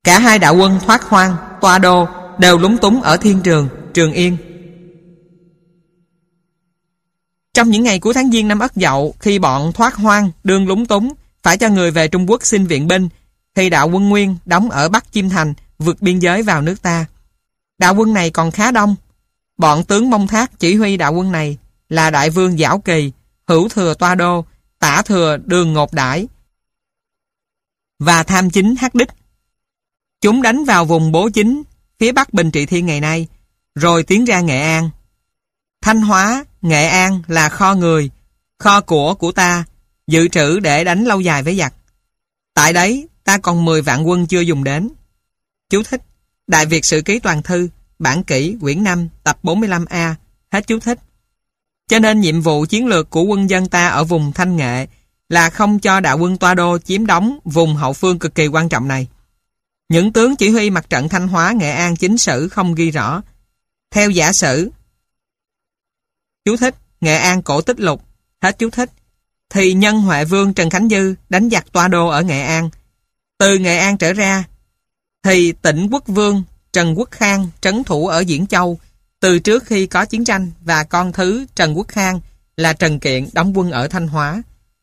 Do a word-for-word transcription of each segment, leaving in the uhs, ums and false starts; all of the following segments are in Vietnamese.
Cả hai đạo quân Thoát Hoang, Toa Đô đều lúng túng ở Thiên Trường, Trường Yên. Trong những ngày cuối tháng Giêng năm Ất Dậu, khi bọn Thoát Hoang đương lúng túng phải cho người về Trung Quốc xin viện binh, thì đạo quân Nguyên đóng ở Bắc Chiêm Thành vượt biên giới vào nước ta. Đạo quân này còn khá đông. Bọn tướng Mông Thác chỉ huy đạo quân này là đại vương Giảo Kỳ, hữu thừa Toa Đô, tả thừa Đường Ngột Đãi và tham chính Hắc Đích. Chúng đánh vào vùng Bố Chính phía bắc Bình Trị Thiên ngày nay, rồi tiến ra Nghệ An. Thanh Hóa, Nghệ An là kho người, kho của của ta, dự trữ để đánh lâu dài với giặc. Tại đấy ta còn mười vạn quân chưa dùng đến. Chú thích: Đại Việt Sử Ký Toàn Thư, bản kỷ, quyển năm, tập bốn mươi lăm A. Hết chú thích. Cho nên nhiệm vụ chiến lược của quân dân ta ở vùng Thanh Nghệ là không cho đạo quân Toa Đô chiếm đóng vùng hậu phương cực kỳ quan trọng này. Những tướng chỉ huy mặt trận Thanh Hóa, Nghệ An chính sử không ghi rõ. Theo giả sử, chú thích: Nghệ An Cổ Tích Lục, hết chú thích, thì nhân Huệ Vương Trần Khánh Dư đánh giặc Toa Đô ở Nghệ An. Từ Nghệ An trở ra, thì tỉnh Quốc Vương Trần Quốc Khang trấn thủ ở Diễn Châu từ trước khi có chiến tranh, và con thứ Trần Quốc Khang là Trần Kiện đóng quân ở Thanh Hóa.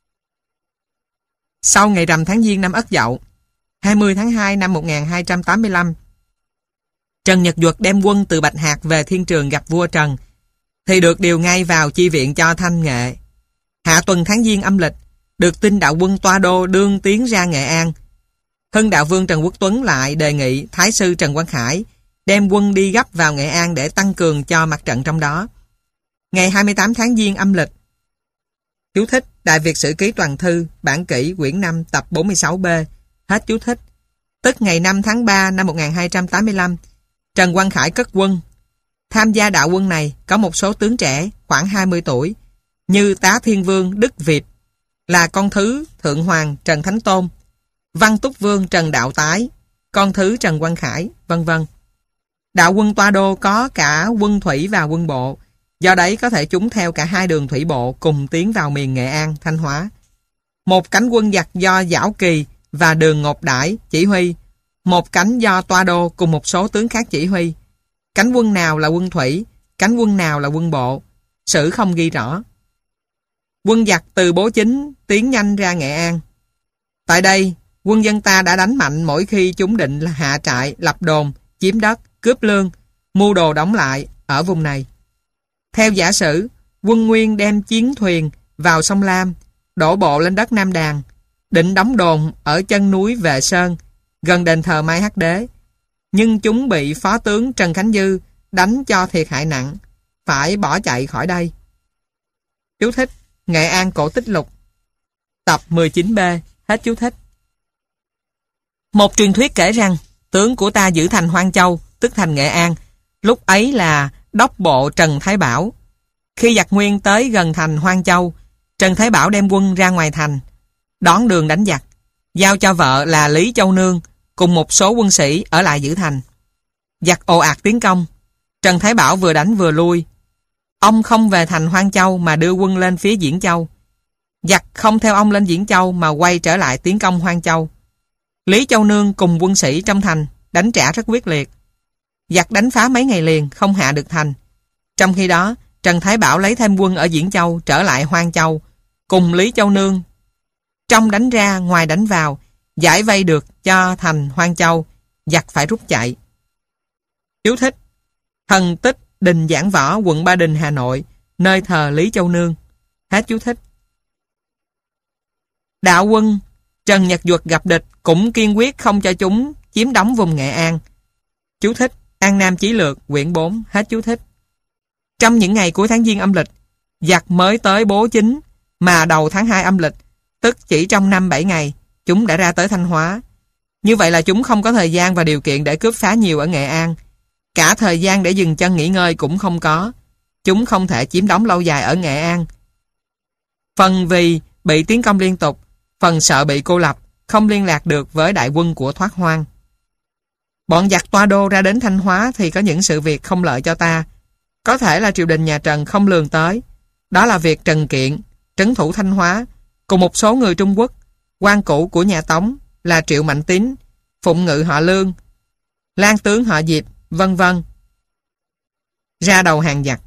Sau ngày rằm tháng Giêng năm Ất Dậu, hai mươi tháng hai năm một nghìn hai trăm tám mươi lăm, Trần Nhật Duật đem quân từ Bạch Hạc về Thiên Trường gặp vua Trần, thì được điều ngay vào chi viện cho Thanh Nghệ. Hạ tuần tháng Giêng âm lịch, được tin đạo quân Toa Đô đương tiến ra Nghệ An. Hưng đạo vương Trần Quốc Tuấn lại đề nghị Thái sư Trần Quang Khải đem quân đi gấp vào Nghệ An để tăng cường cho mặt trận trong đó. Ngày hai mươi tám tháng Giêng âm lịch, chú thích: Đại Việt Sử Ký Toàn Thư, bản kỷ, quyển năm, tập bốn mươi sáu B. Hết chú thích. Tức ngày năm tháng ba năm một nghìn hai trăm tám mươi lăm, Trần Quang Khải cất quân. Tham gia đạo quân này có một số tướng trẻ khoảng hai mươi tuổi, như Tá Thiên Vương Đức Việt là con thứ Thượng Hoàng Trần Thánh Tôn, Văn Túc Vương Trần Đạo Tái, con thứ Trần Quang Khải, vân vân. Đạo quân Toa Đô có cả quân thủy và quân bộ, do đấy có thể chúng theo cả hai đường thủy bộ cùng tiến vào miền Nghệ An, Thanh Hóa. Một cánh quân giặc do Giảo Kỳ và Đường Ngột Đãi chỉ huy, một cánh do Toa Đô cùng một số tướng khác chỉ huy. Cánh quân nào là quân thủy, cánh quân nào là quân bộ, sử không ghi rõ. Quân giặc từ Bố Chính tiến nhanh ra Nghệ An. Tại đây, quân dân ta đã đánh mạnh mỗi khi chúng định là hạ trại, lập đồn, chiếm đất, cướp lương, mưu đồ đóng lại ở vùng này. Theo giả sử, quân Nguyên đem chiến thuyền vào sông Lam, đổ bộ lên đất Nam Đàn, định đóng đồn ở chân núi Vệ Sơn, gần đền thờ Mai Hắc Đế. Nhưng chúng bị phó tướng Trần Khánh Dư đánh cho thiệt hại nặng, phải bỏ chạy khỏi đây. Chú thích: Nghệ An Cổ Tích Lục, tập mười chín B. Hết chú thích. Một truyền thuyết kể rằng tướng của ta giữ thành Hoang Châu, tức thành Nghệ An, lúc ấy là đốc bộ Trần Thái Bảo. Khi giặc Nguyên tới gần thành Hoang Châu, Trần Thái Bảo đem quân ra ngoài thành, đón đường đánh giặc, giao cho vợ là Lý Châu Nương cùng một số quân sĩ ở lại giữ thành. Giặc ồ ạt tiến công, Trần Thái Bảo vừa đánh vừa lui. Ông không về thành Hoang Châu mà đưa quân lên phía Diễn Châu. Giặc không theo ông lên Diễn Châu mà quay trở lại tiến công Hoang Châu. Lý Châu Nương cùng quân sĩ trong thành đánh trả rất quyết liệt. Giặc đánh phá mấy ngày liền không hạ được thành. Trong khi đó, Trần Thái Bảo lấy thêm quân ở Diễn Châu trở lại Hoang Châu, cùng Lý Châu Nương trong đánh ra ngoài đánh vào, giải vây được cho thành Hoang Châu, giặc phải rút chạy. Chú thích: Thần tích Đình Giảng Võ, quận Ba Đình, Hà Nội, nơi thờ Lý Châu Nương. Hết chú thích. Đạo quân Trần Nhật Duật gặp địch cũng kiên quyết không cho chúng chiếm đóng vùng Nghệ An. Chú thích: An Nam Chí Lược, quyển bốn. Hết chú thích. Trong những ngày cuối tháng Giêng âm lịch, giặc mới tới Bố Chính, mà đầu tháng hai âm lịch, tức chỉ trong năm bảy ngày, chúng đã ra tới Thanh Hóa. Như vậy là chúng không có thời gian và điều kiện để cướp phá nhiều ở Nghệ An. Cả thời gian để dừng chân nghỉ ngơi cũng không có. Chúng không thể chiếm đóng lâu dài ở Nghệ An. Phần vì bị tiến công liên tục, phần sợ bị cô lập, không liên lạc được với đại quân của Thoát Hoang. Bọn giặc Toa Đô ra đến Thanh Hóa thì có những sự việc không lợi cho ta. Có thể là triều đình nhà Trần không lường tới. Đó là việc Trần Kiện trấn thủ Thanh Hóa cùng một số người Trung Quốc, quan cũ của nhà Tống là Triệu Mạnh Tín, phụng ngự họ Lương, lang tướng họ Diệp, vân vân, ra đầu hàng giặc.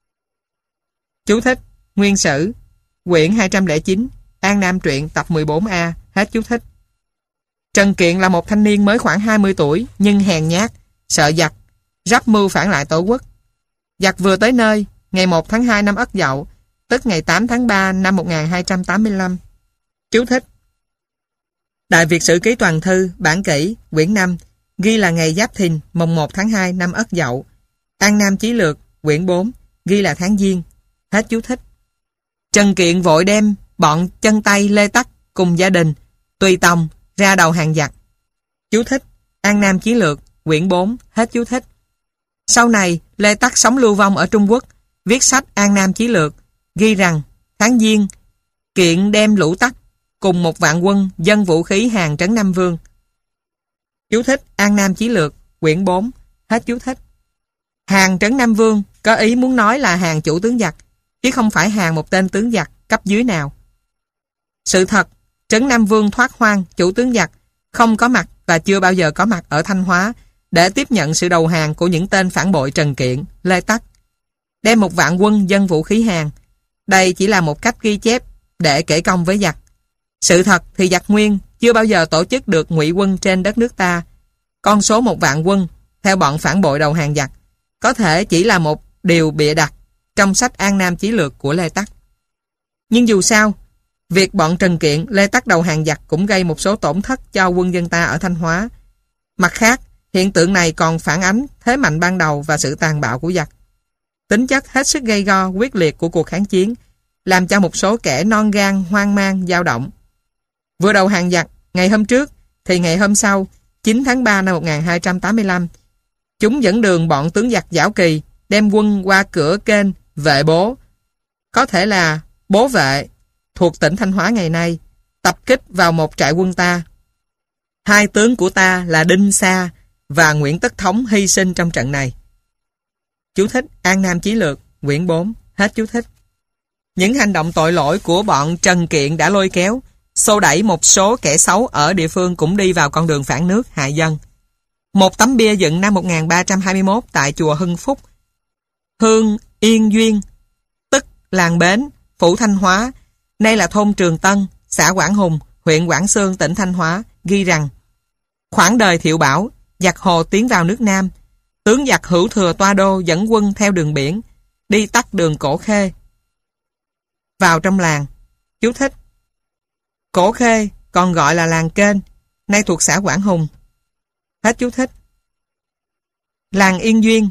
Chú thích: Nguyên Sử, quyển hai trăm lẻ chín, An Nam truyện tập mười bốn A, hết chú thích. Trần Kiện là một thanh niên mới khoảng hai mươi tuổi, nhưng hèn nhát, sợ giặc, rắp mưu phản lại tổ quốc. Giặc vừa tới nơi, ngày một tháng hai năm Ất Dậu, tức ngày tám tháng ba năm một nghìn hai trăm tám mươi lăm. Chú thích: Đại Việt Sử Ký Toàn Thư, bản kỷ, quyển năm, ghi là ngày Giáp Thìn, mồng một tháng hai năm Ất Dậu. An Nam Chí Lược, quyển bốn, ghi là tháng Giêng. Hết chú thích. Trần Kiện vội đem bọn chân tay Lê Tắc cùng gia đình, tùy tòng, ra đầu hàng giặc. Chú thích: An Nam Chí Lược, quyển bốn, hết chú thích. Sau này, Lê Tắc sống lưu vong ở Trung Quốc, viết sách An Nam Chí Lược, ghi rằng tháng Giêng, Kiện đem lũ Tắc cùng một vạn quân dân vũ khí hàng trấn Nam Vương. Chú thích: An Nam Chí Lược, quyển bốn, hết chú thích. Hàng trấn Nam Vương có ý muốn nói là hàng chủ tướng giặc, chứ không phải hàng một tên tướng giặc cấp dưới nào. Sự thật, trấn Nam Vương Thoát Hoang, chủ tướng giặc, không có mặt và chưa bao giờ có mặt ở Thanh Hóa để tiếp nhận sự đầu hàng của những tên phản bội Trần Kiện, Lê Tắc. Đem một vạn quân dân vũ khí hàng, đây chỉ là một cách ghi chép để kể công với giặc. Sự thật thì giặc Nguyên chưa bao giờ tổ chức được ngụy quân trên đất nước ta. Con số một vạn quân theo bọn phản bội đầu hàng giặc có thể chỉ là một điều bịa đặt trong sách An Nam Chí Lược của Lê Tắc. Nhưng dù sao, việc bọn Trần Kiện, Lê Tắc đầu hàng giặc cũng gây một số tổn thất cho quân dân ta ở Thanh Hóa. Mặt khác, hiện tượng này còn phản ánh thế mạnh ban đầu và sự tàn bạo của giặc. Tính chất hết sức gay go, quyết liệt của cuộc kháng chiến làm cho một số kẻ non gan, hoang mang, dao động. Vừa đầu hàng giặc, ngày hôm trước, thì ngày hôm sau, chín tháng ba năm một nghìn hai trăm tám mươi lăm, chúng dẫn đường bọn tướng giặc Giảo Kỳ đem quân qua cửa kênh Vệ Bố, có thể là Bố Vệ, thuộc tỉnh Thanh Hóa ngày nay, tập kích vào một trại quân ta. Hai tướng của ta là Đinh Sa và Nguyễn Tất Thống hy sinh trong trận này. Chú thích: An Nam Chí Lược, quyển bốn, hết chú thích. Những hành động tội lỗi của bọn Trần Kiện đã lôi kéo, xô đẩy một số kẻ xấu ở địa phương cũng đi vào con đường phản nước, hại dân. Một tấm bia dựng năm một nghìn ba trăm hai mươi mốt tại chùa Hưng Phúc, Hương Yên Duyên, tức làng Bến, phủ Thanh Hóa, nay là thôn Trường Tân, xã Quảng Hùng, huyện Quảng Xương, tỉnh Thanh Hóa, ghi rằng: khoảng đời Thiệu Bảo, giặc Hồ tiến vào nước Nam, tướng giặc Hữu Thừa Toa Đô dẫn quân theo đường biển, đi tắt đường Cổ Khê vào trong làng. Chú thích: Cổ Khê còn gọi là làng Kênh, nay thuộc xã Quảng Hùng. Hết chú thích. Làng Yên Duyên.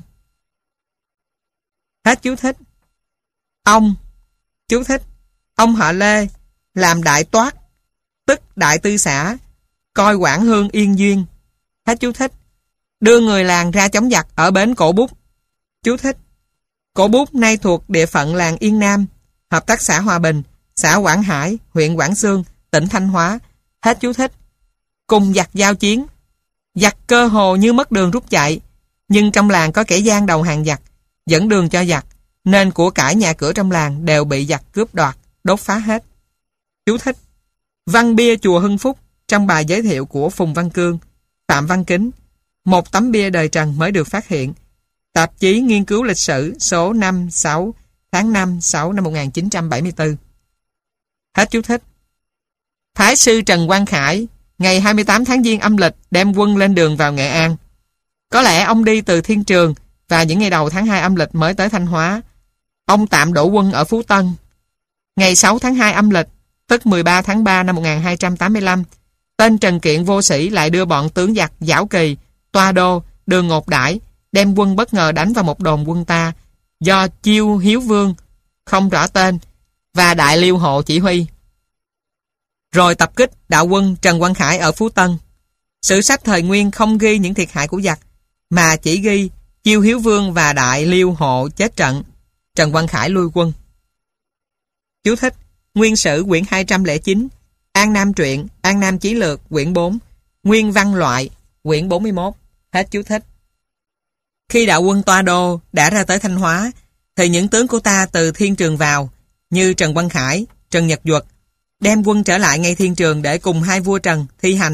Hết chú thích. Ông, chú thích, ông họ Lê làm đại toát, tức đại tư xã, coi Quảng Hương Yên Duyên. Hết chú thích. Đưa người làng ra chống giặc ở bến Cổ Bút. Chú thích. Cổ Bút nay thuộc địa phận làng Yên Nam, hợp tác xã Hòa Bình, xã Quảng Hải, huyện Quảng Xương, tỉnh Thanh Hóa. Hết chú thích. Cùng giặc giao chiến. Giặc cơ hồ như mất đường rút chạy, nhưng trong làng có kẻ gian đầu hàng giặc, dẫn đường cho giặc, nên của cải nhà cửa trong làng đều bị giặc cướp đoạt, đốt phá hết. Chú thích. Văn bia chùa Hưng Phúc trong bài giới thiệu của Phùng Văn Cương, Phạm Văn Kính, một tấm bia đời Trần mới được phát hiện. Tạp chí Nghiên cứu Lịch sử số năm sáu tháng năm sáu năm một nghìn chín trăm bảy mươi tư. Hết chú thích. Thái sư Trần Quang Khải ngày hai mươi tám tháng Giêng âm lịch đem quân lên đường vào Nghệ An. Có lẽ ông đi từ Thiên Trường và những ngày đầu tháng hai âm lịch mới tới Thanh Hóa. Ông tạm đổ quân ở Phú Tân. Ngày sáu tháng hai âm lịch, tức mười ba tháng ba năm một nghìn hai trăm tám mươi lăm, tên Trần Kiện vô sĩ lại đưa bọn tướng giặc Giảo Kỳ, Toa Đô, Đường Ngột Đãi đem quân bất ngờ đánh vào một đồn quân ta do Chiêu Hiếu Vương, không rõ tên, và Đại Liêu Hộ chỉ huy. Rồi tập kích đạo quân Trần Quang Khải ở Phú Tân. Sử sách thời Nguyên không ghi những thiệt hại của giặc, mà chỉ ghi Chiêu Hiếu Vương và Đại Liêu Hộ chết trận, Trần Quang Khải lui quân. Chú thích. Nguyên Sử quyển hai trăm lẻ chín, An Nam truyện, An Nam Chí Lược quyển bốn, Nguyên Văn Loại quyển bốn mươi mốt. Hết chú thích. Khi đạo quân Toa Đô đã ra tới Thanh Hóa, thì những tướng của ta từ Thiên Trường vào, như Trần Quang Khải, Trần Nhật Duật, đem quân trở lại ngay Thiên Trường để cùng hai vua Trần thi hành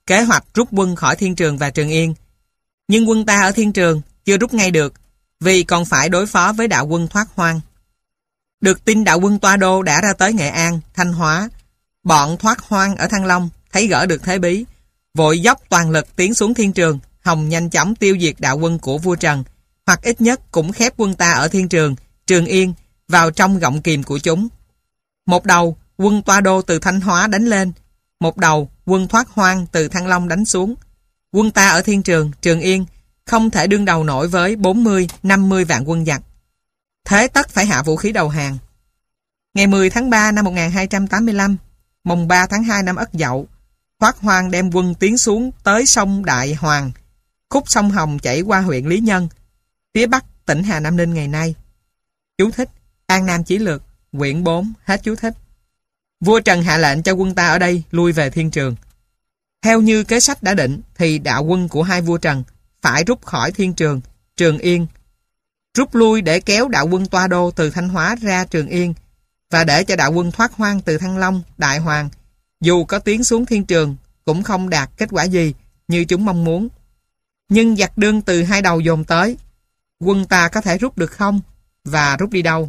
kế hoạch rút quân khỏi Thiên Trường và Trường Yên. Nhưng quân ta ở Thiên Trường chưa rút ngay được, vì còn phải đối phó với đạo quân Thoát Hoang. Được tin đạo quân Toa Đô đã ra tới Nghệ An, Thanh Hóa, bọn Thoát Hoang ở Thăng Long thấy gỡ được thế bí, vội dốc toàn lực tiến xuống Thiên Trường, hòng nhanh chóng tiêu diệt đạo quân của vua Trần, hoặc ít nhất cũng khép quân ta ở Thiên Trường, Trường Yên vào trong gọng kìm của chúng. Một đầu, quân Toa Đô từ Thanh Hóa đánh lên, một đầu, quân Thoát Hoang từ Thăng Long đánh xuống. Quân ta ở Thiên Trường, Trường Yên không thể đương đầu nổi với bốn mươi năm mươi vạn quân giặc. Thế tất phải hạ vũ khí đầu hàng. Ngày mười tháng ba năm một nghìn hai trăm tám mươi lăm, mùng ba tháng hai năm Ất Dậu, Thoát Hoang đem quân tiến xuống tới sông Đại Hoàng, khúc sông Hồng chảy qua huyện Lý Nhân, phía bắc tỉnh Hà Nam Ninh ngày nay. Chú thích: An Nam Chí Lược, quyển bốn, hết chú thích. Vua Trần hạ lệnh cho quân ta ở đây lui về Thiên Trường. Theo như kế sách đã định thì đạo quân của hai vua Trần phải rút khỏi Thiên Trường, Trường Yên, rút lui để kéo đạo quân Toa Đô từ Thanh Hóa ra Trường Yên, và để cho đạo quân Thoát Hoang từ Thăng Long, Đại Hoàng dù có tiến xuống Thiên Trường cũng không đạt kết quả gì như chúng mong muốn. Nhưng giặc đương từ hai đầu dồn tới, quân ta có thể rút được không, và rút đi đâu?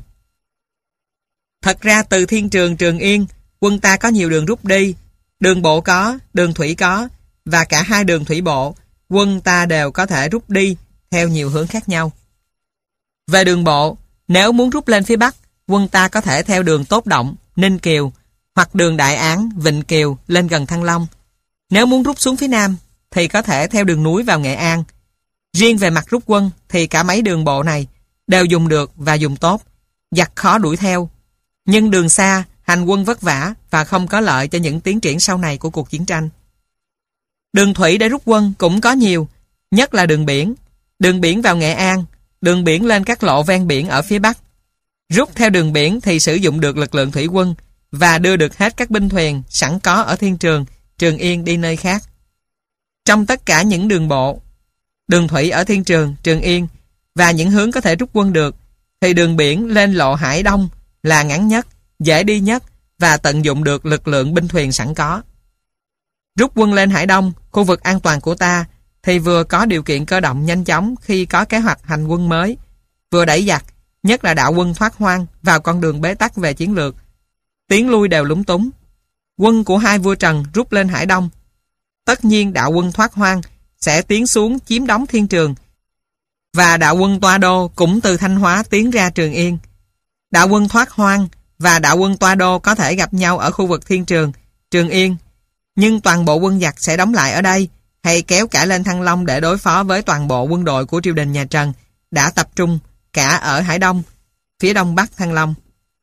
Thật ra từ Thiên Trường, Trường Yên, quân ta có nhiều đường rút đi, đường bộ có, đường thủy có, và cả hai đường thủy bộ, quân ta đều có thể rút đi theo nhiều hướng khác nhau. Về đường bộ, nếu muốn rút lên phía Bắc, quân ta có thể theo đường Tốt Động, Ninh Kiều, hoặc đường Đại Án, Vịnh Kiều lên gần Thăng Long. Nếu muốn rút xuống phía Nam, thì có thể theo đường núi vào Nghệ An. Riêng về mặt rút quân, thì cả mấy đường bộ này đều dùng được và dùng tốt, giặc khó đuổi theo. Nhưng đường xa, hành quân vất vả và không có lợi cho những tiến triển sau này của cuộc chiến tranh. Đường thủy để rút quân cũng có nhiều, nhất là đường biển. Đường biển vào Nghệ An, đường biển lên các lộ ven biển ở phía Bắc. Rút theo đường biển thì sử dụng được lực lượng thủy quân và đưa được hết các binh thuyền sẵn có ở Thiên Trường, Trường Yên đi nơi khác. Trong tất cả những đường bộ, đường thủy ở Thiên Trường, Trường Yên và những hướng có thể rút quân được, thì đường biển lên lộ Hải Đông là ngắn nhất, dễ đi nhất và tận dụng được lực lượng binh thuyền sẵn có. Rút quân lên Hải Đông, khu vực an toàn của ta, thì vừa có điều kiện cơ động nhanh chóng khi có kế hoạch hành quân mới, vừa đẩy giặc, nhất là đạo quân Thoát Hoang, vào con đường bế tắc về chiến lược. Tiến lui đều lúng túng. Quân của hai vua Trần rút lên Hải Đông. Tất nhiên đạo quân Thoát Hoang sẽ tiến xuống chiếm đóng Thiên Trường, và đạo quân Toa Đô cũng từ Thanh Hóa tiến ra Trường Yên. Đạo quân Thoát Hoang và đạo quân Toa Đô có thể gặp nhau ở khu vực Thiên Trường, Trường Yên, nhưng toàn bộ quân giặc sẽ đóng lại ở đây, hay kéo cả lên Thăng Long để đối phó với toàn bộ quân đội của triều đình nhà Trần đã tập trung cả ở Hải Đông, phía đông bắc Thăng Long.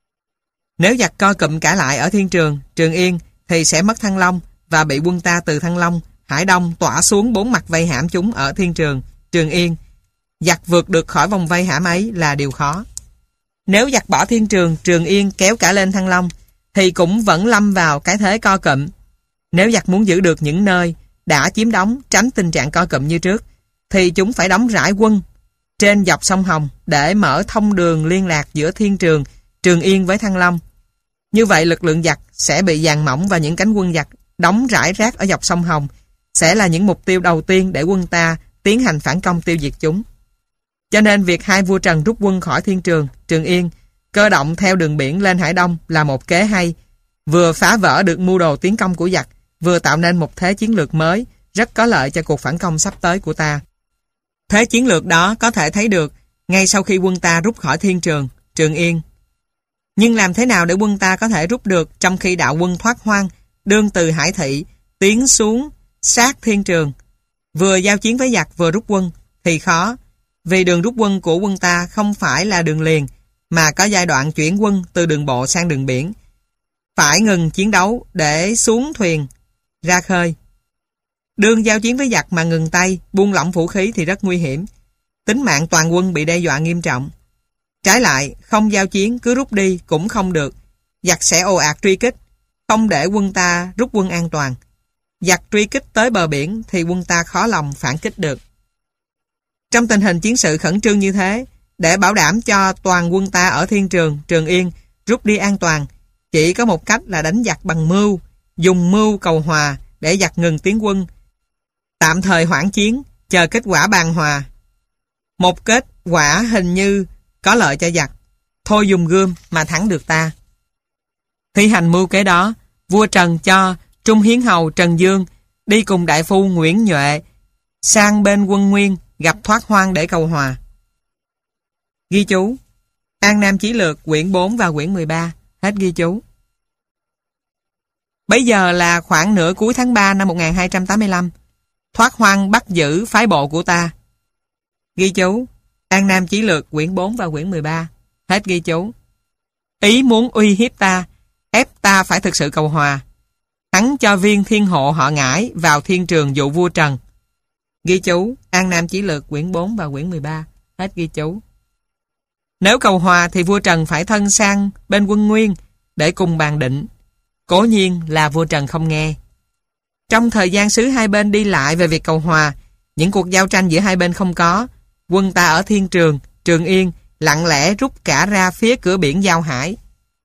Nếu giặc co cụm cả lại ở Thiên Trường, Trường Yên thì sẽ mất Thăng Long và bị quân ta từ Thăng Long, Hải Đông tỏa xuống bốn mặt vây hãm chúng ở Thiên Trường, Trường Yên. Giặc vượt được khỏi vòng vây hãm ấy là điều khó. Nếu giặc bỏ Thiên Trường, Trường Yên kéo cả lên Thăng Long thì cũng vẫn lâm vào cái thế co cụm. Nếu giặc muốn giữ được những nơi đã chiếm đóng, tránh tình trạng co cụm như trước, thì chúng phải đóng rải quân trên dọc sông Hồng để mở thông đường liên lạc giữa Thiên Trường, Trường Yên với Thăng Long. Như vậy lực lượng giặc sẽ bị dàn mỏng và những cánh quân giặc đóng rải rác ở dọc sông Hồng sẽ là những mục tiêu đầu tiên để quân ta tiến hành phản công tiêu diệt chúng. Cho nên việc hai vua Trần rút quân khỏi Thiên Trường, Trường Yên, cơ động theo đường biển lên Hải Đông là một kế hay, vừa phá vỡ được mưu đồ tiến công của giặc, vừa tạo nên một thế chiến lược mới rất có lợi cho cuộc phản công sắp tới của ta. Thế chiến lược đó có thể thấy được ngay sau khi quân ta rút khỏi Thiên Trường, Trường Yên. Nhưng làm thế nào để quân ta có thể rút được trong khi đạo quân Thoát Hoang đương từ Hải Thị tiến xuống sát Thiên Trường, vừa giao chiến với giặc vừa rút quân thì khó, vì đường rút quân của quân ta không phải là đường liền mà có giai đoạn chuyển quân từ đường bộ sang đường biển. Phải ngừng chiến đấu để xuống thuyền ra khơi. Đương giao chiến với giặc mà ngừng tay, buông lỏng vũ khí thì rất nguy hiểm. Tính mạng toàn quân bị đe dọa nghiêm trọng. Trái lại, không giao chiến cứ rút đi cũng không được. Giặc sẽ ồ ạt truy kích, không để quân ta rút quân an toàn. Giặc truy kích tới bờ biển thì quân ta khó lòng phản kích được. Trong tình hình chiến sự khẩn trương như thế, để bảo đảm cho toàn quân ta ở Thiên Trường, Trường Yên rút đi an toàn, chỉ có một cách là đánh giặc bằng mưu, dùng mưu cầu hòa để giặc ngừng tiến quân Tạm thời hoãn chiến, chờ kết quả bàn hòa. Một kết quả hình như có lợi cho giặc. Thôi dùng gươm mà thắng được ta. Thi hành mưu kế đó, vua Trần cho Trung Hiến Hầu Trần Dương đi cùng đại phu Nguyễn Nhuệ sang bên quân Nguyên gặp Thoát Hoang để cầu hòa. Ghi chú: An Nam Chí Lược quyển bốn và quyển mười ba. Hết ghi chú. Bấy giờ là khoảng nửa cuối tháng ba năm một nghìn hai trăm tám mươi lăm. Thoát Hoang bắt giữ phái bộ của ta. Ghi chú: An Nam Chí Lược quyển bốn và quyển mười ba. Hết ghi chú. Ý muốn uy hiếp ta, ép ta phải thực sự cầu hòa. Hắn cho viên thiên hộ họ Ngải vào thiên trường dụ vua Trần. Ghi chú: An Nam Chí Lược quyển bốn và quyển mười ba. Hết ghi chú. Nếu cầu hòa thì vua Trần phải thân sang bên quân Nguyên để cùng bàn định. Cố nhiên là vua Trần không nghe. Trong thời gian sứ hai bên đi lại về việc cầu hòa, những cuộc giao tranh giữa hai bên không có. Quân ta ở Thiên Trường, Trường Yên lặng lẽ rút cả ra phía cửa biển Giao Hải.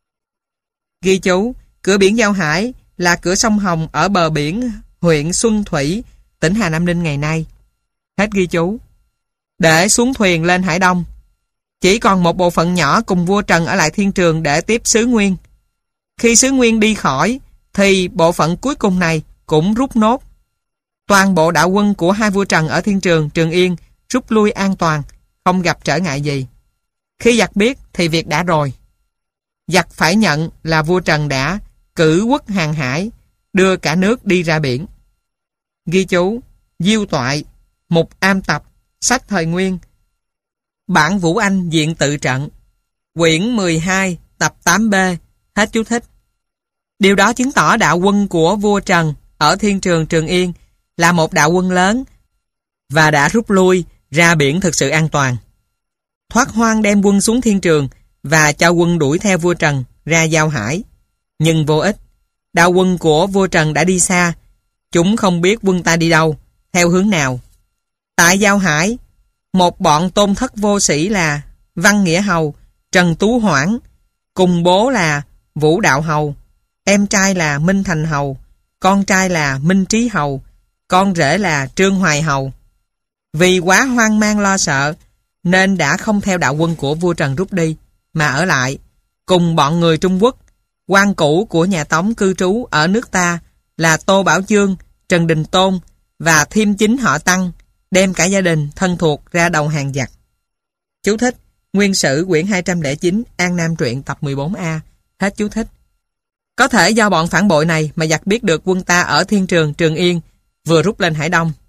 Ghi chú: Cửa biển Giao Hải là cửa sông Hồng ở bờ biển huyện Xuân Thủy, tỉnh Hà Nam Ninh ngày nay. Hết ghi chú. Để xuống thuyền lên Hải Đông. Chỉ còn một bộ phận nhỏ cùng vua Trần ở lại Thiên Trường để tiếp sứ Nguyên. Khi sứ Nguyên đi khỏi, thì bộ phận cuối cùng này cũng rút nốt. Toàn bộ đạo quân của hai vua Trần ở Thiên Trường, Trường Yên rút lui an toàn, không gặp trở ngại gì. Khi giặc biết thì việc đã rồi. Giặc phải nhận là vua Trần đã cử quốc hàng hải, đưa cả nước đi ra biển. Ghi chú: Diêu Toại, Mục Am Tập, sách thời Nguyên, bản Vũ Anh diện tự trận, quyển mười hai, tập tám B. Hết chú thích. Điều đó chứng tỏ đạo quân của vua Trần ở Thiên Trường, Trường Yên là một đạo quân lớn và đã rút lui ra biển thực sự an toàn. Thoát Hoang đem quân xuống Thiên Trường và cho quân đuổi theo vua Trần ra Giao Hải. Nhưng vô ích. Đạo quân của vua Trần đã đi xa. Chúng không biết quân ta đi đâu, theo hướng nào. Tại Giao Hải, một bọn tôn thất vô sĩ là Văn Nghĩa Hầu, Trần Tú Hoảng, cùng bố là Vũ Đạo Hầu, em trai là Minh Thành Hầu, con trai là Minh Trí Hầu, con rể là Trương Hoài Hầu. Vì quá hoang mang lo sợ, nên đã không theo đạo quân của vua Trần rút đi, mà ở lại, cùng bọn người Trung Quốc, quan cũ của nhà Tống cư trú ở nước ta là Tô Bảo Chương, Trần Đình Tôn và thêm chính họ Tăng, đem cả gia đình thân thuộc ra đầu hàng giặc. Chú thích: Nguyên Sử quyển hai trăm lẻ chín, An Nam truyện tập mười bốn A. Hết chú thích. Có thể do bọn phản bội này mà giặc biết được quân ta ở Thiên Trường, Trường Yên vừa rút lên Hải Đông.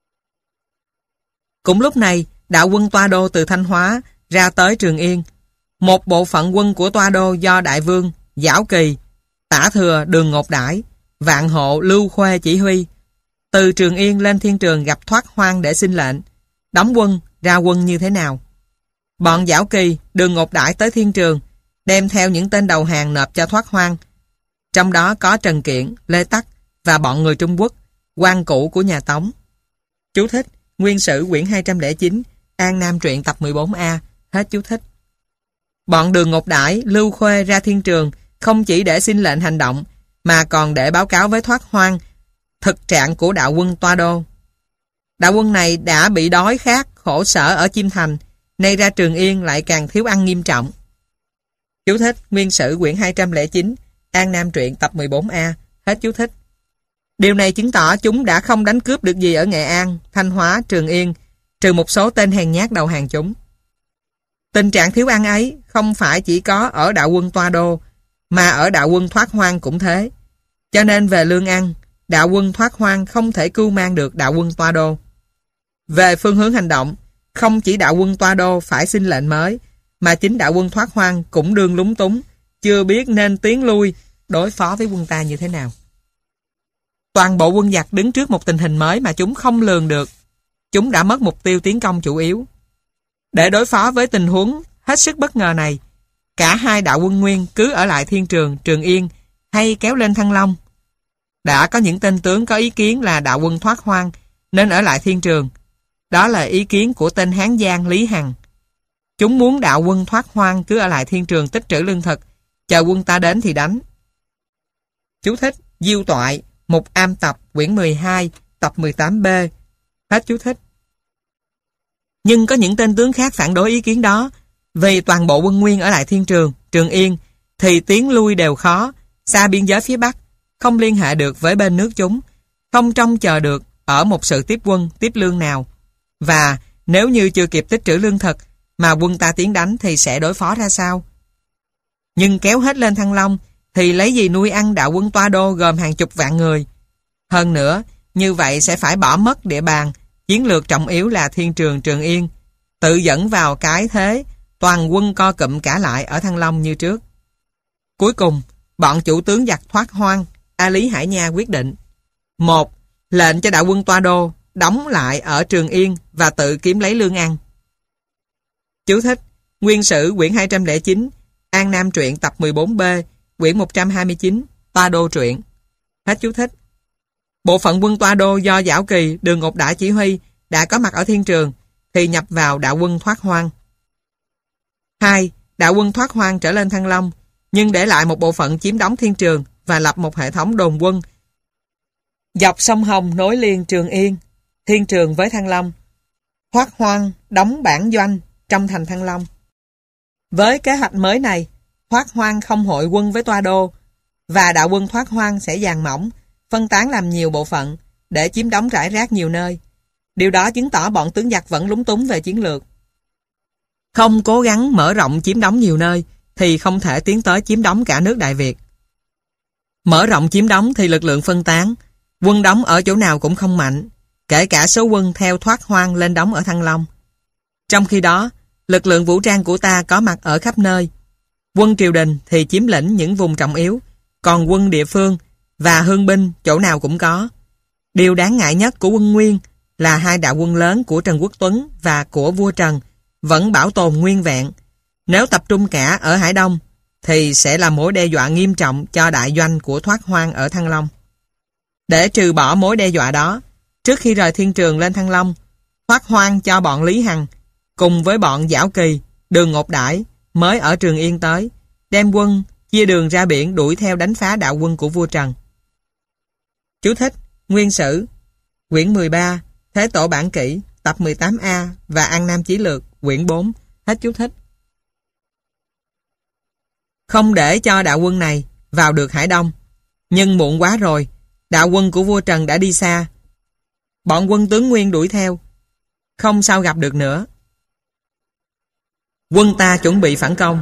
Cũng lúc này, đạo quân Toa Đô từ Thanh Hóa ra tới Trường Yên. Một bộ phận quân của Toa Đô do Đại Vương Giảo Kỳ, Tả Thừa Đường Ngột Đãi, Vạn Hộ Lưu Khuê chỉ huy, từ Trường Yên lên Thiên Trường gặp Thoát Hoang để xin lệnh đóng quân, ra quân như thế nào. Bọn Giảo Kỳ, Đường Ngột Đãi tới Thiên Trường, đem theo những tên đầu hàng nộp cho Thoát Hoang. Trong đó có Trần Kiện, Lê Tắc và bọn người Trung Quốc, quan cũ của nhà Tống. Chú thích: Nguyên Sử quyển hai trăm lẻ chín, An Nam truyện tập mười bốn A. Hết chú thích. Bọn Đường Ngột Đãi, Lưu Khuê ra Thiên Trường không chỉ để xin lệnh hành động, mà còn để báo cáo với Thoát Hoang thực trạng của đạo quân Toa Đô. Đạo quân này đã bị đói khát, khổ sở ở Chiêm Thành, nay ra Trường Yên lại càng thiếu ăn nghiêm trọng. Chú thích: Nguyên Sử quyển hai trăm lẻ chín, An Nam truyện tập mười bốn A. Hết chú thích. Điều này chứng tỏ chúng đã không đánh cướp được gì ở Nghệ An, Thanh Hóa, Trường Yên, trừ một số tên hèn nhát đầu hàng chúng. Tình trạng thiếu ăn ấy không phải chỉ có ở đạo quân Toa Đô, mà ở đạo quân Thoát Hoang cũng thế. Cho nên về lương ăn, đạo quân Thoát Hoang không thể cưu mang được đạo quân Toa Đô. Về phương hướng hành động, không chỉ đạo quân Toa Đô phải xin lệnh mới, mà chính đạo quân Thoát Hoang cũng đương lúng túng, chưa biết nên tiến lui đối phó với quân ta như thế nào. Toàn bộ quân giặc đứng trước một tình hình mới mà chúng không lường được. Chúng đã mất mục tiêu tiến công chủ yếu. Để đối phó với tình huống hết sức bất ngờ này, cả hai đạo quân Nguyên cứ ở lại Thiên Trường, Trường Yên hay kéo lên Thăng Long. Đã có những tên tướng có ý kiến là đạo quân Thoát Hoang nên ở lại Thiên Trường. Đó là ý kiến của tên Hán Giang Lý Hằng. Chúng muốn đạo quân Thoát Hoang cứ ở lại Thiên Trường tích trữ lương thực, chờ quân ta đến thì đánh. Chú thích: Diêu Toại, Mục Am Tập, quyển mười hai, tập mười tám B. Hết chú thích. Nhưng có những tên tướng khác phản đối ý kiến đó, vì toàn bộ quân Nguyên ở lại Thiên Trường, Trường Yên, thì tiến lui đều khó, xa biên giới phía Bắc, không liên hệ được với bên nước chúng, không trông chờ được ở một sự tiếp quân, tiếp lương nào. Và nếu như chưa kịp tích trữ lương thực, mà quân ta tiến đánh thì sẽ đối phó ra sao? Nhưng kéo hết lên Thăng Long, thì lấy gì nuôi ăn đạo quân Toa Đô gồm hàng chục vạn người? Hơn nữa, như vậy sẽ phải bỏ mất địa bàn, chiến lược trọng yếu là Thiên Trường, Trường Yên, tự dẫn vào cái thế toàn quân co cụm cả lại ở Thăng Long như trước. Cuối cùng, bọn chủ tướng giặc thoát hoang, A Lý Hải Nha quyết định: một. Lệnh cho đạo quân Toa Đô đóng lại ở Trường Yên và tự kiếm lấy lương ăn. Chú thích: Nguyên Sử quyển hai trăm lẻ chín, An Nam truyện tập mười bốn B, quyển một trăm hai mươi chín, Toa Đô truyện. Hết chú thích. Bộ phận quân Toa Đô do Giảo Kỳ, Đường Ngột Đãi chỉ huy đã có mặt ở Thiên Trường thì nhập vào đạo quân thoát hoang. hai. Đạo quân thoát hoang trở lên Thăng Long, nhưng để lại một bộ phận chiếm đóng Thiên Trường và lập một hệ thống đồn quân dọc sông Hồng nối liền Trường Yên, Thiên Trường với Thăng Long. Thoát hoang đóng bản doanh trong thành Thăng Long. Với kế hoạch mới này, Thoát hoang không hội quân với Toa Đô, và đạo quân Thoát hoang sẽ dàn mỏng, phân tán làm nhiều bộ phận để chiếm đóng rải rác nhiều nơi. Điều đó chứng tỏ bọn tướng giặc vẫn lúng túng về chiến lược. Không cố gắng mở rộng chiếm đóng nhiều nơi thì không thể tiến tới chiếm đóng cả nước Đại Việt. Mở rộng chiếm đóng thì lực lượng phân tán, quân đóng ở chỗ nào cũng không mạnh, kể cả số quân theo Thoát hoang lên đóng ở Thăng Long. Trong khi đó, lực lượng vũ trang của ta có mặt ở khắp nơi. Quân triều đình thì chiếm lĩnh những vùng trọng yếu, còn quân địa phương và hương binh chỗ nào cũng có. Điều đáng ngại nhất của quân Nguyên là hai đạo quân lớn của Trần Quốc Tuấn và của vua Trần vẫn bảo tồn nguyên vẹn. Nếu tập trung cả ở Hải Đông thì sẽ là mối đe dọa nghiêm trọng cho đại doanh của Thoát hoang ở Thăng Long. Để trừ bỏ mối đe dọa đó, trước khi rời Thiên Trường lên Thăng Long, Thoát hoang cho bọn Lý Hằng cùng với bọn Giảo Kỳ, Đường Ngột Đãi mới ở Trường Yên tới, đem quân chia đường ra biển đuổi theo đánh phá đạo quân của vua Trần. Chú thích: Nguyên Sử quyển mười ba, Thế Tổ Bản Kỷ tập mười tám A và An Nam Chí Lược quyển bốn. Hết chú thích. Không để cho đạo quân này vào được Hải Đông, nhưng muộn quá rồi, đạo quân của vua Trần đã đi xa. Bọn quân tướng Nguyên đuổi theo, không sao gặp được nữa. Quân ta chuẩn bị phản công.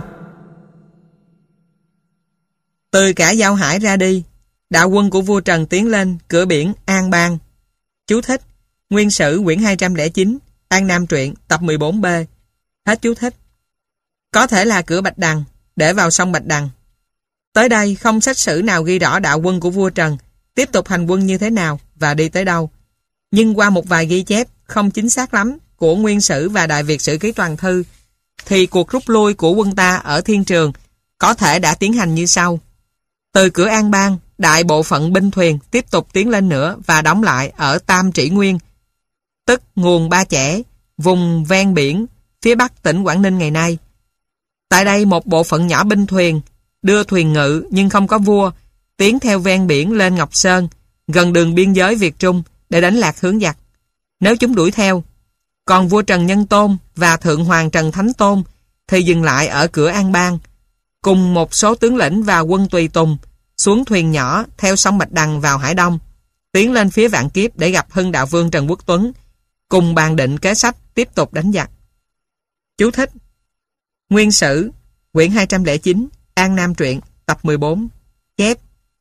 Từ cả Giao Hải ra đi, đạo quân của vua Trần tiến lên cửa biển An Bang. Chú thích: Nguyên Sử quyển hai trăm lẻ chín, An Nam truyện tập mười bốn B. Hết chú thích. Có thể là cửa Bạch Đằng để vào sông Bạch Đằng. Tới đây không sách sử nào ghi rõ đạo quân của vua Trần tiếp tục hành quân như thế nào và đi tới đâu. Nhưng qua một vài ghi chép không chính xác lắm của Nguyên Sử và Đại Việt Sử Ký Toàn Thư, thì cuộc rút lui của quân ta ở Thiên Trường có thể đã tiến hành như sau. Từ cửa An Bang, đại bộ phận binh thuyền tiếp tục tiến lên nữa và đóng lại ở Tam Trĩ Nguyên, tức nguồn Ba Chẻ, vùng ven biển phía bắc tỉnh Quảng Ninh ngày nay. Tại đây một bộ phận nhỏ binh thuyền đưa thuyền ngự nhưng không có vua tiến theo ven biển lên Ngọc Sơn, gần đường biên giới Việt Trung để đánh lạc hướng giặc. Nếu chúng đuổi theo, còn vua Trần Nhân Tôn và Thượng Hoàng Trần Thánh Tôn thì dừng lại ở cửa An Bang, cùng một số tướng lĩnh và quân tùy tùng xuống thuyền nhỏ theo sông Bạch Đằng vào Hải Đông, tiến lên phía Vạn Kiếp để gặp Hưng Đạo Vương Trần Quốc Tuấn, cùng bàn định kế sách tiếp tục đánh giặc. Chú thích: Nguyên Sử quyển hai trăm lẻ chín, An Nam truyện tập mười bốn. Chép: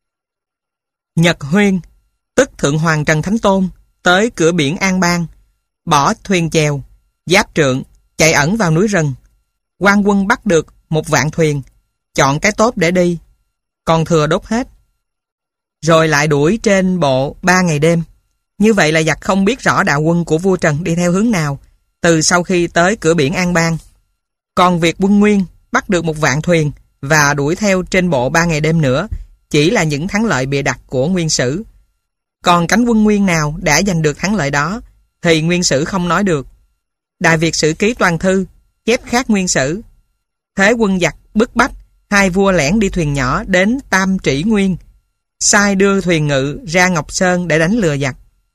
Nhật Huyên, tức Thượng Hoàng Trần Thánh Tôn, tới cửa biển An Bang, bỏ thuyền chèo, giáp trượng, chạy ẩn vào núi rừng. Quan quân bắt được một vạn thuyền, chọn cái tốt để đi, còn thừa đốt hết. Rồi lại đuổi trên bộ ba ngày đêm. Như vậy là giặc không biết rõ đạo quân của vua Trần đi theo hướng nào từ sau khi tới cửa biển An Bang. Còn việc quân Nguyên bắt được một vạn thuyền và đuổi theo trên bộ ba ngày đêm nữa chỉ là những thắng lợi bịa đặt của Nguyên Sử. Còn cánh quân Nguyên nào đã giành được thắng lợi đó thì Nguyên Sử không nói được. Đại Việt Sử Ký Toàn Thư chép khác Nguyên Sử. Thế quân giặc bức bách, hai vua lẻn đi thuyền nhỏ đến Tam Trĩ Nguyên, sai đưa thuyền ngự ra Ngọc Sơn để đánh lừa giặc.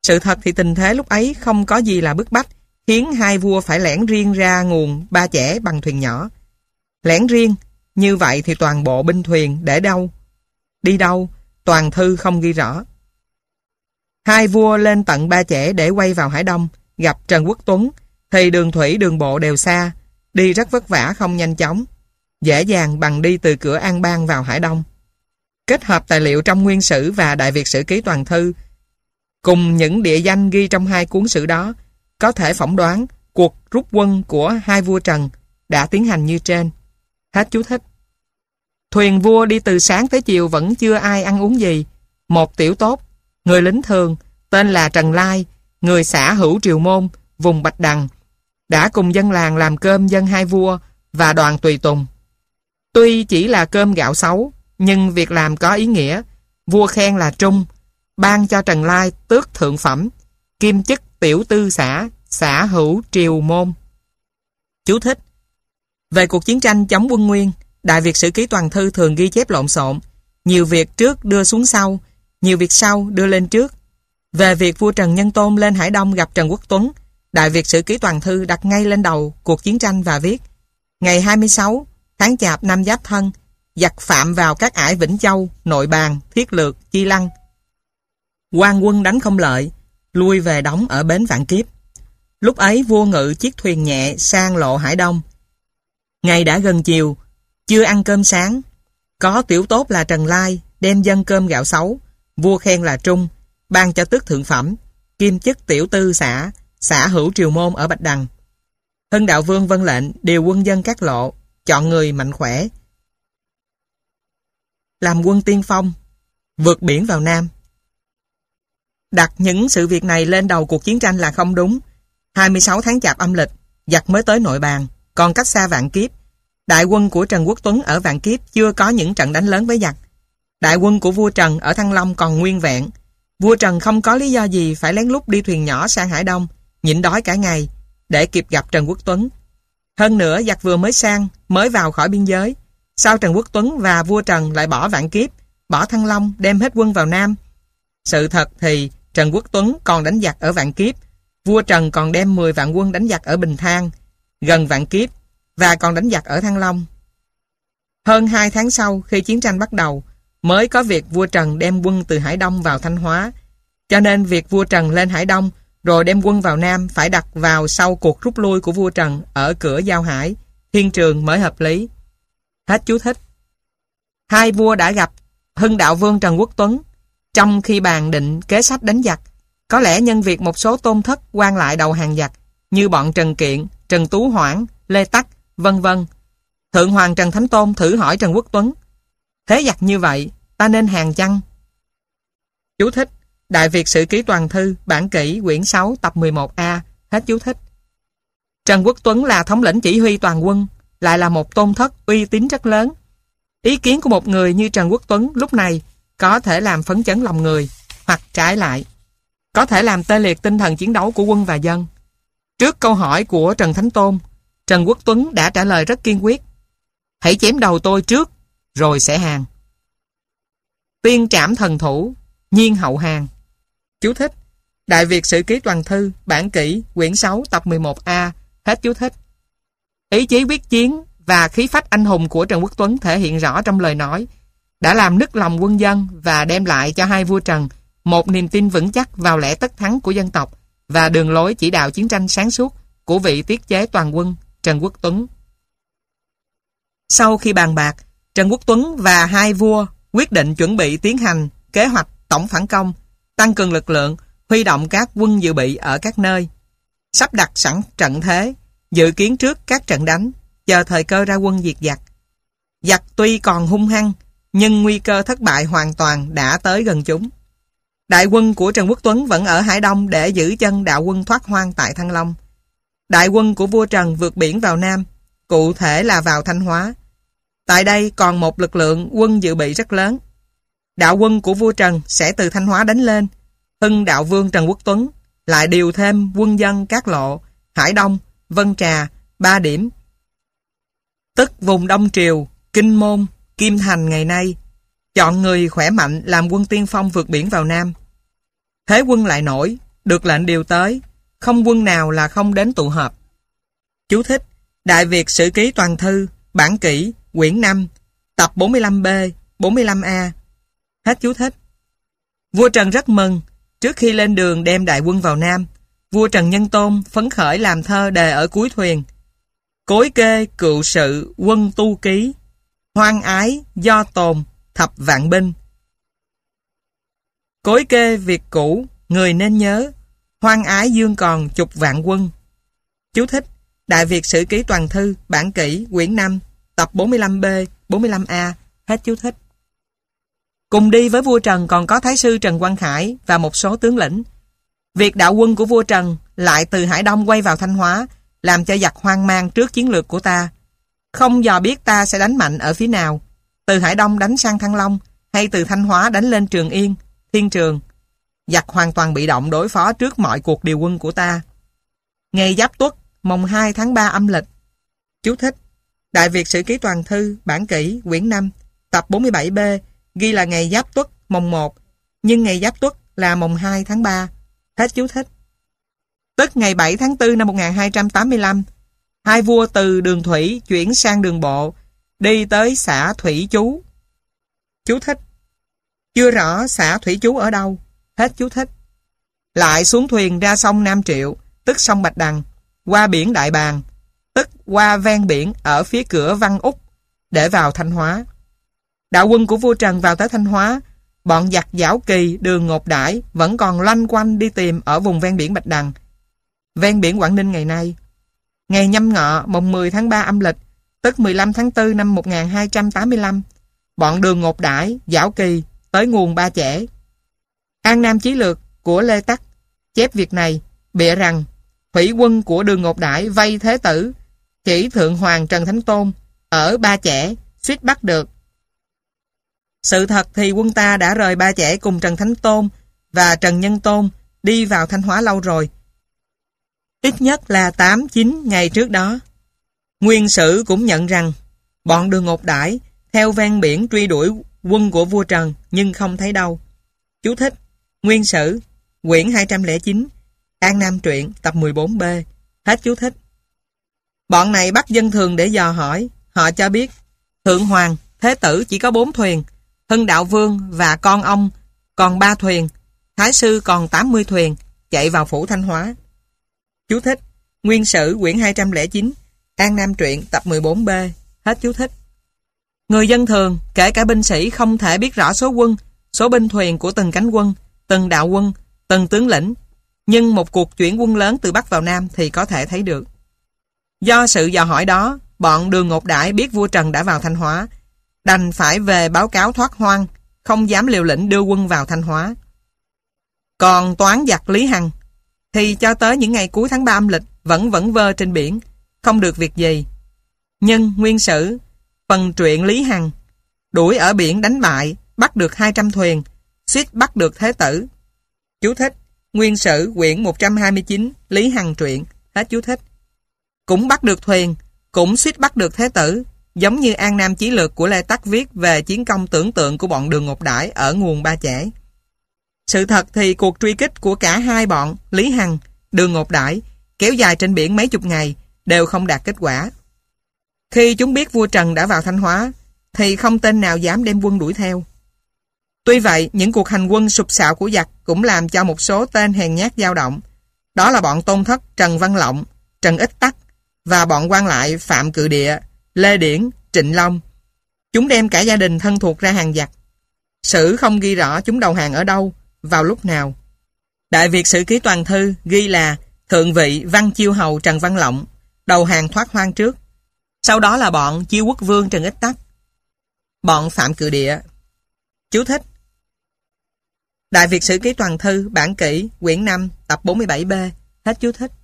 Sự thật thì tình thế lúc ấy không có gì là bức bách, khiến hai vua phải lẻn riêng ra nguồn Ba Chẻ bằng thuyền nhỏ. Lẻn riêng, như vậy thì toàn bộ binh thuyền để đâu? Đi đâu? Toàn thư không ghi rõ. Hai vua lên tận Ba Chẻ để quay vào Hải Đông, gặp Trần Quốc Tuấn, thì đường thủy đường bộ đều xa, đi rất vất vả không nhanh chóng, dễ dàng bằng đi từ cửa An Bang vào Hải Đông. Kết hợp tài liệu trong Nguyên Sử và Đại Việt Sử Ký Toàn Thư, cùng những địa danh ghi trong hai cuốn sử đó, có thể phỏng đoán cuộc rút quân của hai vua Trần đã tiến hành như trên. Hết chú thích. Thuyền vua đi từ sáng tới chiều vẫn chưa ai ăn uống gì. Một tiểu tốt, người lính thường, tên là Trần Lai, người xã Hữu Triều Môn, vùng Bạch Đằng, đã cùng dân làng làm cơm dân hai vua và đoàn tùy tùng. Tuy chỉ là cơm gạo xấu, nhưng việc làm có ý nghĩa. Vua khen là trung, ban cho Trần Lai tước thượng phẩm, kim chức tiểu tư xã, xã Hữu Triều Môn. Chú thích. Về cuộc chiến tranh chống quân Nguyên, Đại Việt Sử Ký Toàn Thư thường ghi chép lộn xộn, nhiều việc trước đưa xuống sau, nhiều việc sau đưa lên trước. Về việc vua Trần Nhân Tôn lên Hải Đông gặp Trần Quốc Tuấn, Đại Việt Sử Ký Toàn Thư đặt ngay lên đầu cuộc chiến tranh và viết: ngày hai mươi sáu tháng Chạp năm Giáp Thân, giặc phạm vào các ải Vĩnh Châu, Nội Bàn, Thiết Lược, Chi Lăng. Quan quân đánh không lợi, lui về đóng ở bến Vạn Kiếp. Lúc ấy vua ngự chiếc thuyền nhẹ sang lộ Hải Đông. Ngày đã gần chiều, chưa ăn cơm sáng. Có tiểu tốt là Trần Lai đem dâng cơm gạo xấu, vua khen là trung, ban cho tước thượng phẩm, kim chức tiểu tư xã, xã Hữu Triều Môn ở Bạch Đằng. Hưng Đạo Vương vân lệnh điều quân dân các lộ, chọn người mạnh khỏe, làm quân tiên phong, vượt biển vào Nam. Đặt những sự việc này lên đầu cuộc chiến tranh là không đúng. hai mươi sáu tháng Chạp âm lịch, giặc mới tới Nội Bàn, còn cách xa Vạn Kiếp. Đại quân của Trần Quốc Tuấn ở Vạn Kiếp chưa có những trận đánh lớn với giặc. Đại quân của vua Trần ở Thăng Long còn nguyên vẹn. Vua Trần không có lý do gì phải lén lút đi thuyền nhỏ sang Hải Đông, nhịn đói cả ngày, để kịp gặp Trần Quốc Tuấn. Hơn nữa, giặc vừa mới sang, mới vào khỏi biên giới. Sao Trần Quốc Tuấn và vua Trần lại bỏ Vạn Kiếp, bỏ Thăng Long, đem hết quân vào Nam? Sự thật thì Trần Quốc Tuấn còn đánh giặc ở Vạn Kiếp, vua Trần còn đem mười vạn quân đánh giặc ở Bình Thang, gần Vạn Kiếp, và còn đánh giặc ở Thăng Long. Hơn hai tháng sau, khi chiến tranh bắt đầu, mới có việc vua Trần đem quân từ Hải Đông vào Thanh Hóa. Cho nên việc vua Trần lên Hải Đông rồi đem quân vào Nam phải đặt vào sau cuộc rút lui của vua Trần ở cửa Giao Hải, Thiên Trường mới hợp lý. Hết chú thích. Hai vua đã gặp Hưng Đạo Vương Trần Quốc Tuấn trong khi bàn định kế sách đánh giặc. Có lẽ nhân việc một số tôn thất quan lại đầu hàng giặc như bọn Trần Kiện, Trần Tú Hoảng, Lê Tắc, vân vân. Thượng Hoàng Trần Thánh Tôn thử hỏi Trần Quốc Tuấn: thế giặc như vậy, ta nên hàng chăng? Chú thích. Đại Việt Sử Ký Toàn Thư, bản kỷ, quyển sáu, tập mười một A. Hết chú thích. Trần Quốc Tuấn là thống lĩnh chỉ huy toàn quân, lại là một tôn thất uy tín rất lớn. Ý kiến của một người như Trần Quốc Tuấn lúc này có thể làm phấn chấn lòng người, hoặc trái lại, có thể làm tê liệt tinh thần chiến đấu của quân và dân. Trước câu hỏi của Trần Thánh Tôn, Trần Quốc Tuấn đã trả lời rất kiên quyết: hãy chém đầu tôi trước, rồi sẽ hàng. Tiên trảm thần thủ, nhiên hậu hàng. Chú thích. Đại Việt Sử Ký Toàn Thư, bản kỷ, quyển sáu, tập mười một A. Hết chú thích. Ý chí quyết chiến và khí phách anh hùng của Trần Quốc Tuấn thể hiện rõ trong lời nói, đã làm nức lòng quân dân và đem lại cho hai vua Trần một niềm tin vững chắc vào lẽ tất thắng của dân tộc và đường lối chỉ đạo chiến tranh sáng suốt của vị tiết chế toàn quân Trần Quốc Tuấn. Sau khi bàn bạc, Trần Quốc Tuấn và hai vua quyết định chuẩn bị tiến hành kế hoạch tổng phản công, tăng cường lực lượng, huy động các quân dự bị ở các nơi, sắp đặt sẵn trận thế, dự kiến trước các trận đánh, chờ thời cơ ra quân diệt giặc. Giặc tuy còn hung hăng, nhưng nguy cơ thất bại hoàn toàn đã tới gần chúng. Đại quân của Trần Quốc Tuấn vẫn ở Hải Đông để giữ chân đạo quân thoát hoang tại Thăng Long. Đại quân của vua Trần vượt biển vào Nam, cụ thể là vào Thanh Hóa. Tại đây còn một lực lượng quân dự bị rất lớn. Đạo quân của vua Trần sẽ từ Thanh Hóa đánh lên. Hưng Đạo Vương Trần Quốc Tuấn lại điều thêm quân dân các lộ, Hải Đông, Vân Trà, Ba Điểm, tức vùng Đông Triều, Kinh Môn, Kim Thành ngày nay, chọn người khỏe mạnh làm quân tiên phong vượt biển vào Nam. Thế quân lại nổi, được lệnh điều tới, không quân nào là không đến tụ họp. Chú thích: Đại Việt Sử Ký Toàn Thư, Bản Kỷ, quyển năm, tập bốn mươi lăm B, bốn mươi lăm A. Hết chú thích. Vua Trần rất mừng. Trước khi lên đường đem đại quân vào Nam, vua Trần Nhân Tôn phấn khởi làm thơ đề ở cuối thuyền: Cối kê cựu sự quân tu ký, hoan ái do tồn thập vạn binh. Cối kê việc cũ người nên nhớ, hoan ái dương còn chục vạn quân. Chú thích: Đại Việt Sử Ký Toàn Thư, Bản Kỷ, quyển năm, tập bốn mươi lăm B, bốn mươi lăm A. Hết chú thích. Cùng đi với vua Trần còn có Thái sư Trần Quang Khải và một số tướng lĩnh. Việc đạo quân của vua Trần lại từ Hải Đông quay vào Thanh Hóa làm cho giặc hoang mang trước chiến lược của ta. Không dò biết ta sẽ đánh mạnh ở phía nào, từ Hải Đông đánh sang Thăng Long hay từ Thanh Hóa đánh lên Trường Yên, Thiên Trường. Giặc hoàn toàn bị động đối phó trước mọi cuộc điều quân của ta. Ngày Giáp Tuất, mồng hai tháng ba âm lịch. Chú thích: Đại Việt Sử Ký Toàn Thư, Bản Kỷ, quyển năm, tập bốn mươi bảy B, ghi là ngày Giáp Tuất mồng một, nhưng ngày Giáp Tuất là mồng hai tháng ba. Hết chú thích. Tức ngày bảy tháng tư năm một nghìn hai trăm tám mươi lăm, hai vua từ đường thủy chuyển sang đường bộ, đi tới xã Thủy Chú. Chú thích: Chưa rõ xã Thủy Chú ở đâu. Hết chú thích. Lại xuống thuyền ra sông Nam Triệu, tức sông Bạch Đằng, qua biển Đại Bàng, tức qua ven biển ở phía cửa Văn Úc, để vào Thanh Hóa. Đạo quân của vua Trần vào tới Thanh Hóa, bọn giặc Giảo Kỳ, Đường Ngột Đãi vẫn còn loanh quanh đi tìm ở vùng ven biển Bạch Đằng, ven biển Quảng Ninh ngày nay. Ngày Nhâm Ngọ, mồng mười tháng ba âm lịch, tức mười lăm tháng tư năm một nghìn hai trăm tám mươi lăm, bọn Đường Ngột Đãi, Giảo Kỳ tới nguồn Ba Chẻ. An Nam Chí Lược của Lê Tắc chép việc này, bịa rằng thủy quân của Đường Ngột Đãi vây Thế Tử, chỉ Thượng Hoàng Trần Thánh Tôn ở Ba Chẻ, suýt bắt được. Sự thật thì quân ta đã rời Ba Chẻ cùng Trần Thánh Tôn và Trần Nhân Tôn đi vào Thanh Hóa lâu rồi, ít nhất là tám chín ngày trước đó. Nguyên Sử cũng nhận rằng bọn Đường Ngột Đãi theo ven biển truy đuổi quân của vua Trần nhưng không thấy đâu. Chú thích: Nguyên Sử, quyển hai trăm lẻ chín, An Nam Truyện, tập mười bốn B. Hết chú thích. Bọn này bắt dân thường để dò hỏi. Họ cho biết Thượng Hoàng, Thế Tử chỉ có bốn thuyền, Hưng Đạo Vương và con ông còn ba thuyền, Thái sư còn tám mươi thuyền, chạy vào phủ Thanh Hóa. Chú thích: Nguyên Sử, quyển hai trăm lẻ chín, An Nam Truyện, tập mười bốn B. Hết chú thích. Người dân thường, kể cả binh sĩ, không thể biết rõ số quân, số binh thuyền của từng cánh quân, từng đạo quân, từng tướng lĩnh, nhưng một cuộc chuyển quân lớn từ Bắc vào Nam thì có thể thấy được. Do sự dò hỏi đó, bọn Đường Ngột Đãi biết vua Trần đã vào Thanh Hóa, đành phải về báo cáo thoát hoang, không dám liều lĩnh đưa quân vào Thanh Hóa. Còn toán giặc Lý Hằng thì cho tới những ngày cuối tháng ba âm lịch vẫn vẩn vơ trên biển, không được việc gì. Nhưng Nguyên Sử, phần truyện Lý Hằng, đuổi ở biển đánh bại, bắt được hai trăm thuyền, suýt bắt được Thế Tử. Chú thích: Nguyên Sử, quyển một trăm hai mươi chín, Lý Hằng truyện. Hết chú thích. Cũng bắt được thuyền, cũng suýt bắt được Thế Tử, giống như An Nam Chí Lược của Lê Tắc viết về chiến công tưởng tượng của bọn Đường Ngột Đãi ở nguồn Ba Chẻ. Sự thật thì cuộc truy kích của cả hai bọn Lý Hằng, Đường Ngột Đãi kéo dài trên biển mấy chục ngày đều không đạt kết quả. Khi chúng biết vua Trần đã vào Thanh Hóa thì không tên nào dám đem quân đuổi theo. Tuy vậy, những cuộc hành quân sục sạo của giặc cũng làm cho một số tên hèn nhát dao động. Đó là bọn Tôn Thất, Trần Văn Lộng, Trần Ích Tắc và bọn quan lại Phạm Cự Địa, Lê Điển, Trịnh Long. Chúng đem cả gia đình thân thuộc ra hàng giặc. Sử không ghi rõ chúng đầu hàng ở đâu, vào lúc nào. Đại Việt Sử Ký Toàn Thư ghi là Thượng vị Văn Chiêu Hầu Trần Văn Lộng đầu hàng thoát hoang trước. Sau đó là bọn Chiêu Quốc Vương Trần Ích Tắc, bọn Phạm Cự Địa. Chú thích: Đại Việt Sử Ký Toàn Thư, Bản Kỷ, quyển năm, tập bốn mươi bảy B. Hết chú thích.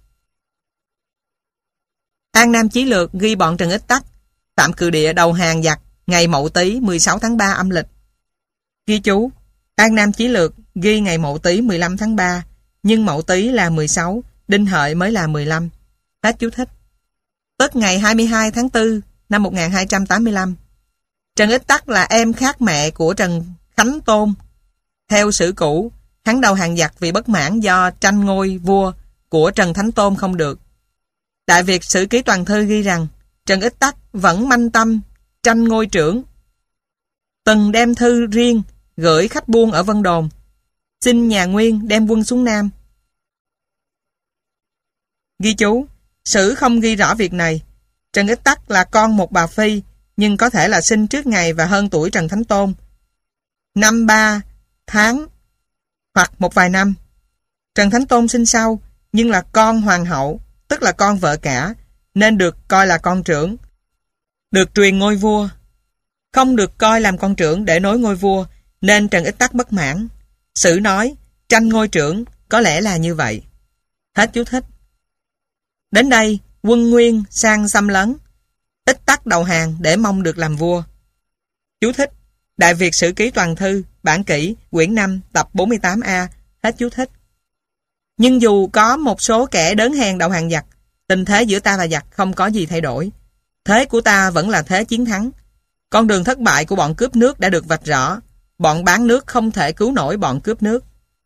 An Nam Chí Lược ghi bọn Trần Ích Tắc, Phạm Cự Địa đầu hàng giặc ngày Mậu Tý mười sáu tháng ba âm lịch. Ghi chú: An Nam Chí Lược ghi ngày Mậu Tý mười lăm tháng ba, nhưng Mậu Tý là mười sáu, Đinh Hợi mới là mười lăm. Hết chú thích. Tức ngày hai mươi hai tháng tư năm một nghìn hai trăm tám mươi lăm. Trần Ích Tắc là em khác mẹ của Trần Khánh Tôn. Theo sử cũ, hắn đầu hàng giặc vì bất mãn do tranh ngôi vua của Trần Thánh Tôn không được. Đại Việt Sử Ký Toàn Thư ghi rằng Trần Ích Tắc vẫn manh tâm tranh ngôi trưởng, từng đem thư riêng gửi khách buôn ở Vân Đồn, xin nhà Nguyên đem quân xuống Nam. Ghi chú, sử không ghi rõ việc này. Trần Ích Tắc là con một bà Phi, nhưng có thể là sinh trước ngày và hơn tuổi Trần Thánh Tôn, năm ba tháng hoặc một vài năm. Trần Thánh Tôn sinh sau, nhưng là con hoàng hậu, tức là con vợ cả, nên được coi là con trưởng, được truyền ngôi vua. Không được coi làm con trưởng để nối ngôi vua, nên Trần Ích Tắc bất mãn. Sử nói tranh ngôi trưởng có lẽ là như vậy. Hết chú thích. Đến đây, quân Nguyên sang xâm lấn. Ích Tắc đầu hàng để mong được làm vua. Chú thích. Đại Việt Sử Ký Toàn Thư, bản kỷ, quyển năm, tập bốn mươi tám A. Hết chú thích. Nhưng dù có một số kẻ đớn hèn đầu hàng giặc, tình thế giữa ta và giặc không có gì thay đổi. Thế của ta vẫn là thế chiến thắng. Con đường thất bại của bọn cướp nước đã được vạch rõ. Bọn bán nước không thể cứu nổi bọn cướp nước.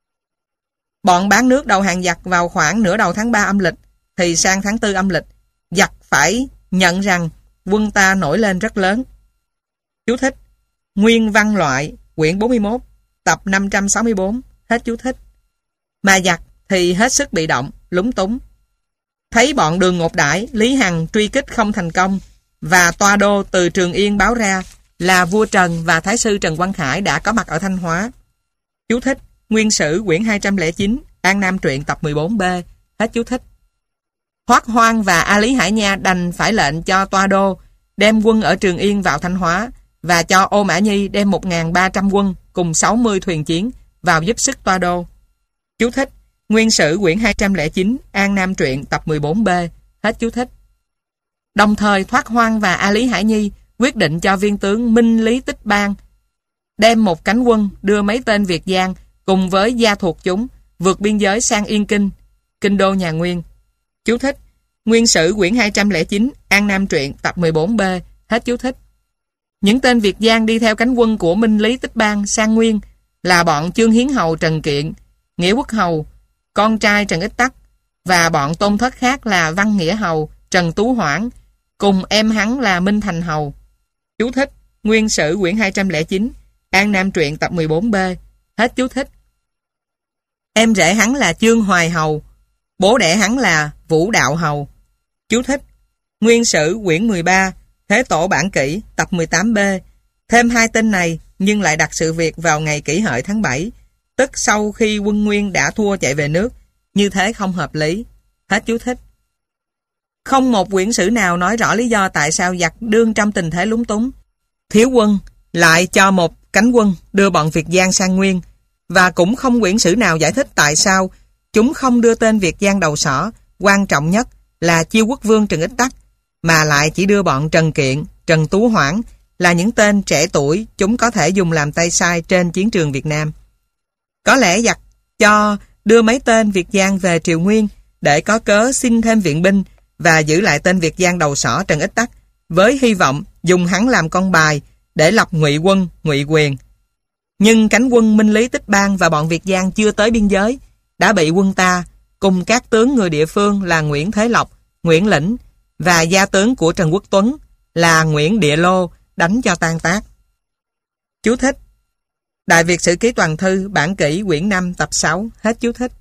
Bọn bán nước đầu hàng giặc vào khoảng nửa đầu tháng ba âm lịch, thì sang tháng tư âm lịch, giặc phải nhận rằng quân ta nổi lên rất lớn. Chú thích. Nguyên văn loại, quyển bốn mươi mốt, tập năm trăm sáu mươi bốn. Hết chú thích. Mà giặc thì hết sức bị động, lúng túng. Thấy bọn Đường Ngột Đãi, Lý Hằng truy kích không thành công, và Toa Đô từ Trường Yên báo ra là vua Trần và Thái sư Trần Quang Khải đã có mặt ở Thanh Hóa. Chú thích. Nguyên Sử quyển hai trăm lẻ chín, An Nam truyện tập mười bốn B. Hết chú thích. Hoắc Hoang và A Lý Hải Nha đành phải lệnh cho Toa Đô đem quân ở Trường Yên vào Thanh Hóa, và cho Ô Mã Nhi đem một nghìn ba trăm quân cùng sáu mươi thuyền chiến vào giúp sức Toa Đô. Chú thích. Nguyên Sử quyển hai trăm lẻ chín, An Nam truyện tập mười bốn B. Hết chú thích. Đồng thời Thoát Hoang và A Lý Hải Nhi quyết định cho viên tướng Minh Lý Tích Bang đem một cánh quân đưa mấy tên Việt Giang cùng với gia thuộc chúng vượt biên giới sang Yên Kinh, kinh đô nhà Nguyên. Chú thích. Nguyên Sử quyển hai trăm lẻ chín, An Nam truyện tập mười bốn B. Hết chú thích. Những tên Việt Giang đi theo cánh quân của Minh Lý Tích Bang sang Nguyên là bọn Chương Hiến Hầu Trần Kiện, Nghĩa Quốc Hầu, con trai Trần Ích Tắc, và bọn tôn thất khác là Văn Nghĩa Hầu, Trần Tú Hoảng, cùng em hắn là Minh Thành Hầu. Chú thích. Nguyên Sử quyển hai trăm lẻ chín, An Nam truyện tập mười bốn B. Hết chú thích. Em rể hắn là Chương Hoài Hầu, bố đẻ hắn là Vũ Đạo Hầu. Chú thích. Nguyên Sử quyển mười ba, Thế Tổ bản kỷ, tập mười tám B. Thêm hai tên này nhưng lại đặt sự việc vào ngày Kỷ Hợi tháng bảy, tức sau khi quân Nguyên đã thua chạy về nước, như thế không hợp lý. Hết chú thích. Không một quyển sử nào nói rõ lý do tại sao giặc đương trong tình thế lúng túng, thiếu quân, lại cho một cánh quân đưa bọn Việt Giang sang Nguyên, và cũng không quyển sử nào giải thích tại sao chúng không đưa tên Việt Giang đầu sỏ, quan trọng nhất là Chiêu Quốc Vương Trần Ích Tắc, mà lại chỉ đưa bọn Trần Kiện, Trần Tú Hoảng là những tên trẻ tuổi chúng có thể dùng làm tay sai trên chiến trường Việt Nam. Có lẽ giặc cho đưa mấy tên Việt Giang về Triều Nguyên để có cớ xin thêm viện binh và giữ lại tên Việt Giang đầu sỏ Trần Ích Tắc, với hy vọng dùng hắn làm con bài để lập ngụy quân, ngụy quyền. Nhưng cánh quân Minh Lý Tích Bang và bọn Việt Giang chưa tới biên giới đã bị quân ta cùng các tướng người địa phương là Nguyễn Thế Lộc, Nguyễn Lĩnh và gia tướng của Trần Quốc Tuấn là Nguyễn Địa Lô đánh cho tan tác. Chú thích. Đại Việt Sử Ký Toàn Thư, bản kỷ, quyển năm, tập sáu. Hết chú thích.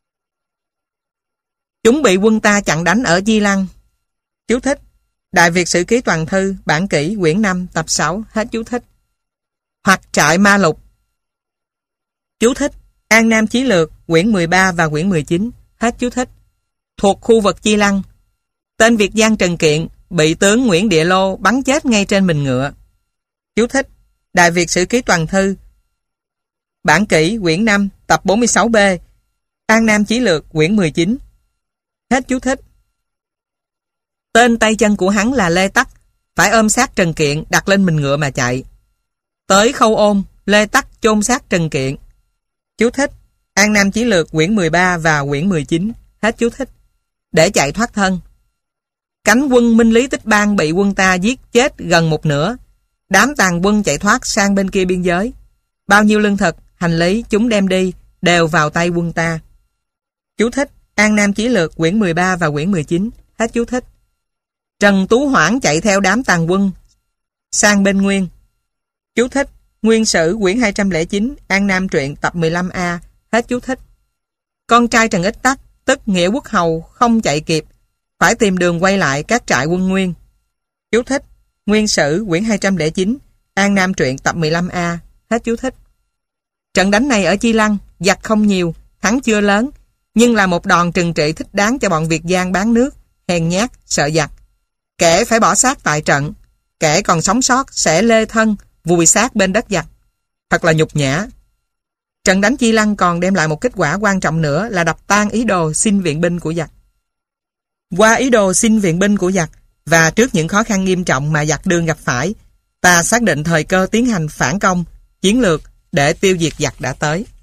Chúng bị quân ta chặn đánh ở Di Lăng. Chú thích. Đại Việt Sử Ký Toàn Thư, bản kỷ, quyển năm, tập sáu. Hết chú thích. Hoặc trại Ma Lục. Chú thích. An Nam Chí Lược, quyển mười ba và quyển mười chín. Hết chú thích. Thuộc khu vực Di Lăng. Tên Việt Giang Trần Kiện bị tướng Nguyễn Địa Lô bắn chết ngay trên mình ngựa. Chú thích. Đại Việt Sử Ký Toàn Thư, bản kỷ, quyển năm, tập bốn mươi sáu B. An Nam Chí Lược, quyển mười chín. Hết chú thích. Tên tay chân của hắn là Lê Tắc, phải ôm xác Trần Kiện đặt lên mình ngựa mà chạy. Tới khâu ôm, Lê Tắc chôn xác Trần Kiện. Chú thích. An Nam Chí Lược, quyển mười ba và quyển mười chín. Hết chú thích. Để chạy thoát thân. Cánh quân Minh Lý Tích Bang bị quân ta giết chết gần một nửa. Đám tàn quân chạy thoát sang bên kia biên giới. Bao nhiêu lương thực, hành lý chúng đem đi đều vào tay quân ta. Chú thích: An Nam Chí Lược quyển mười ba và quyển mười chín. Hết chú thích. Trần Tú Hoảng chạy theo đám tàn quân sang bên Nguyên. Chú thích: Nguyên Sử quyển hai trăm lẻ chín, An Nam truyện tập mười lăm A. Hết chú thích. Con trai Trần Ích Tắc, tức Nghĩa Quốc Hầu, không chạy kịp, phải tìm đường quay lại các trại quân Nguyên. Chú thích: Nguyên Sử quyển hai trăm lẻ chín, An Nam truyện tập mười lăm A. Hết chú thích. Trận đánh này ở Chi Lăng, giặc không nhiều, thắng chưa lớn, nhưng là một đòn trừng trị thích đáng cho bọn Việt Giang bán nước, hèn nhát, sợ giặc. Kẻ phải bỏ xác tại trận, kẻ còn sống sót sẽ lê thân, vùi xác bên đất giặc. Thật là nhục nhã. Trận đánh Chi Lăng còn đem lại một kết quả quan trọng nữa là đập tan ý đồ xin viện binh của giặc. Qua ý đồ xin viện binh của giặc và trước những khó khăn nghiêm trọng mà giặc đương gặp phải, ta xác định thời cơ tiến hành phản công, chiến lược để tiêu diệt giặc đã tới.